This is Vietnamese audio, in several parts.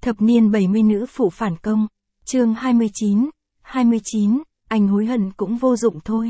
Thập niên 70 nữ phụ phản công, chương 29, anh hối hận cũng vô dụng thôi.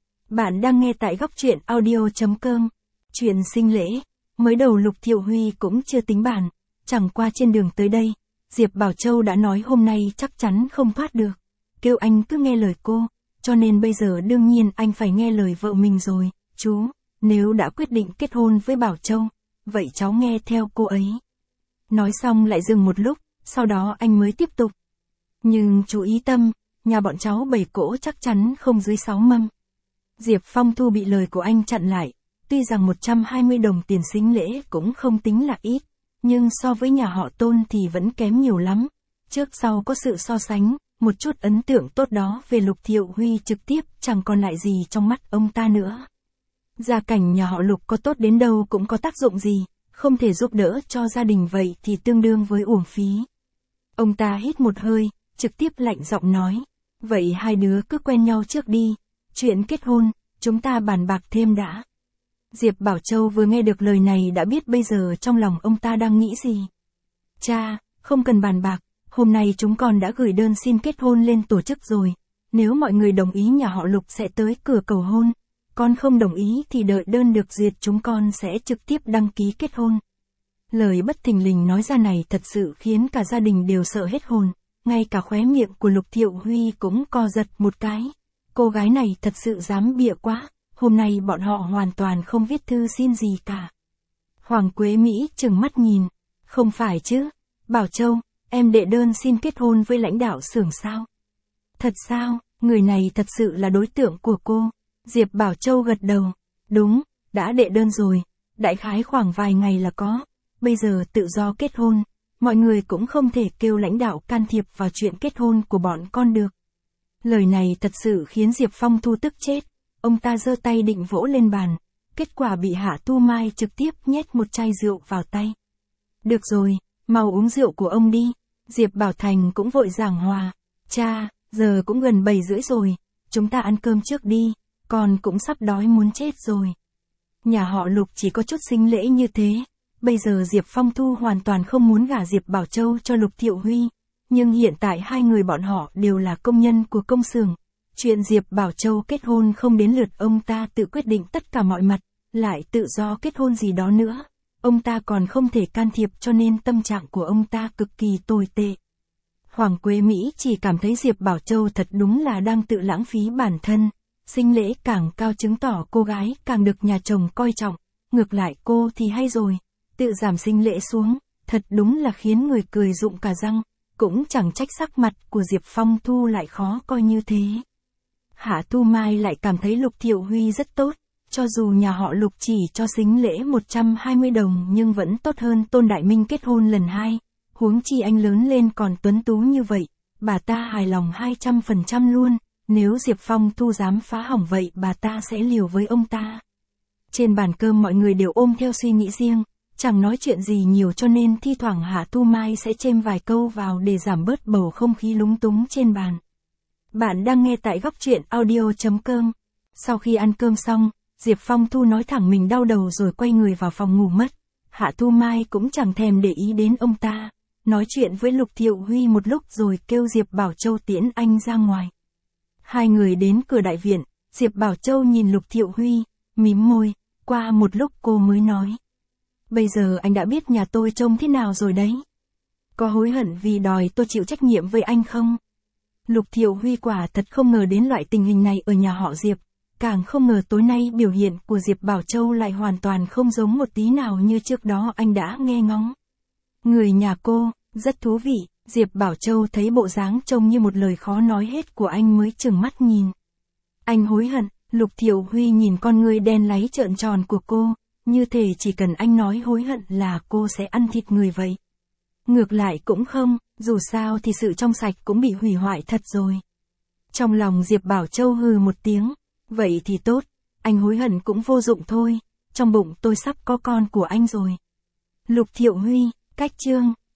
Bạn đang nghe tại góc truyện audio.com. Chuyện sinh lễ, mới đầu Lục Thiệu Huy cũng chưa tính bàn, chẳng qua trên đường tới đây, Diệp Bảo Châu đã nói hôm nay chắc chắn không thoát được, kêu anh cứ nghe lời cô, cho nên bây giờ đương nhiên anh phải nghe lời vợ mình rồi. Chú, nếu đã quyết định kết hôn với Bảo Châu, vậy cháu nghe theo cô ấy. Nói xong lại dừng một lúc, sau đó anh mới tiếp tục. Nhưng chú ý tâm, nhà bọn cháu 7 cỗ chắc chắn không dưới 6 mâm. Diệp Phong Thu bị lời của anh chặn lại, tuy rằng 120 đồng tiền sính lễ cũng không tính là ít, nhưng so với nhà họ Tôn thì vẫn kém nhiều lắm. Trước sau có sự so sánh, một chút ấn tượng tốt đó về Lục Thiệu Huy trực tiếp chẳng còn lại gì trong mắt ông ta nữa. Gia cảnh nhà họ Lục có tốt đến đâu cũng có tác dụng gì, không thể giúp đỡ cho gia đình vậy thì tương đương với uổng phí. Ông ta hít một hơi, trực tiếp lạnh giọng nói, vậy hai đứa cứ quen nhau trước đi, chuyện kết hôn, chúng ta bàn bạc thêm đã. Diệp Bảo Châu vừa nghe được lời này đã biết bây giờ trong lòng ông ta đang nghĩ gì. Cha, không cần bàn bạc, hôm nay chúng con đã gửi đơn xin kết hôn lên tổ chức rồi, nếu mọi người đồng ý nhà họ Lục sẽ tới cửa cầu hôn, con không đồng ý thì đợi đơn được duyệt chúng con sẽ trực tiếp đăng ký kết hôn. Lời bất thình lình nói ra này thật sự khiến cả gia đình đều sợ hết hồn, ngay cả khóe miệng của Lục Thiệu Huy cũng co giật một cái. Cô gái này thật sự dám bịa quá, hôm nay bọn họ hoàn toàn không viết thư xin gì cả. Hoàng Quế Mỹ trừng mắt nhìn, không phải chứ, Bảo Châu, em đệ đơn xin kết hôn với lãnh đạo xưởng sao? Thật sao, người này thật sự là đối tượng của cô? Diệp Bảo Châu gật đầu, đúng, đã đệ đơn rồi, đại khái khoảng vài ngày là có, bây giờ tự do kết hôn, mọi người cũng không thể kêu lãnh đạo can thiệp vào chuyện kết hôn của bọn con được. Lời này thật sự khiến Diệp Phong Thu tức chết, ông ta giơ tay định vỗ lên bàn, kết quả bị Hạ Tu Mai trực tiếp nhét một chai rượu vào tay. Được rồi, mau uống rượu của ông đi. Diệp Bảo Thành cũng vội giảng hòa, cha, giờ cũng gần 7 rưỡi rồi, chúng ta ăn cơm trước đi, con cũng sắp đói muốn chết rồi. Nhà họ Lục chỉ có chút sính lễ như thế, bây giờ Diệp Phong Thu hoàn toàn không muốn gả Diệp Bảo Châu cho Lục Thiệu Huy, nhưng hiện tại hai người bọn họ đều là công nhân của công xưởng, chuyện Diệp Bảo Châu kết hôn không đến lượt ông ta tự quyết định tất cả mọi mặt, lại tự do kết hôn gì đó nữa, ông ta còn không thể can thiệp cho nên tâm trạng của ông ta cực kỳ tồi tệ. Hoàng Quế Mỹ chỉ cảm thấy Diệp Bảo Châu thật đúng là đang tự lãng phí bản thân, sính lễ càng cao chứng tỏ cô gái càng được nhà chồng coi trọng, ngược lại cô thì hay rồi, tự giảm sính lễ xuống, thật đúng là khiến người cười rụng cả răng, cũng chẳng trách sắc mặt của Diệp Phong Thu lại khó coi như thế. Hạ Tu Mai lại cảm thấy Lục Thiệu Huy rất tốt, cho dù nhà họ Lục chỉ cho sính lễ 120 đồng nhưng vẫn tốt hơn Tôn Đại Minh kết hôn lần 2, huống chi anh lớn lên còn tuấn tú như vậy, bà ta hài lòng 200% luôn, nếu Diệp Phong Thu dám phá hỏng vậy bà ta sẽ liều với ông ta. Trên bàn cơm mọi người đều ôm theo suy nghĩ riêng, chẳng nói chuyện gì nhiều cho nên thi thoảng Hạ Tu Mai sẽ chêm vài câu vào để giảm bớt bầu không khí lúng túng trên bàn. Bạn đang nghe tại góc truyện audio.com. Sau khi ăn cơm xong, Diệp Phong Thu nói thẳng mình đau đầu rồi quay người vào phòng ngủ mất. Hạ Tu Mai cũng chẳng thèm để ý đến ông ta, nói chuyện với Lục Thiệu Huy một lúc rồi kêu Diệp Bảo Châu tiễn anh ra ngoài. Hai người đến cửa đại viện, Diệp Bảo Châu nhìn Lục Thiệu Huy, mím môi, qua một lúc cô mới nói. Bây giờ anh đã biết nhà tôi trông thế nào rồi đấy. Có hối hận vì đòi tôi chịu trách nhiệm với anh không? Lục Thiệu Huy quả thật không ngờ đến loại tình hình này ở nhà họ Diệp, càng không ngờ tối nay biểu hiện của Diệp Bảo Châu lại hoàn toàn không giống một tí nào như trước đó anh đã nghe ngóng. Người nhà cô, rất thú vị, Diệp Bảo Châu thấy bộ dáng trông như một lời khó nói hết của anh mới trừng mắt nhìn. Anh hối hận, Lục Thiệu Huy nhìn con người đen láy trợn tròn của cô, như thể chỉ cần anh nói hối hận là cô sẽ ăn thịt người vậy. Ngược lại cũng không, dù sao thì sự trong sạch cũng bị hủy hoại thật rồi. Trong lòng Diệp Bảo Châu hừ một tiếng, vậy thì tốt, anh hối hận cũng vô dụng thôi, trong bụng tôi sắp có con của anh rồi. Lục Thiệu Huy, cách chương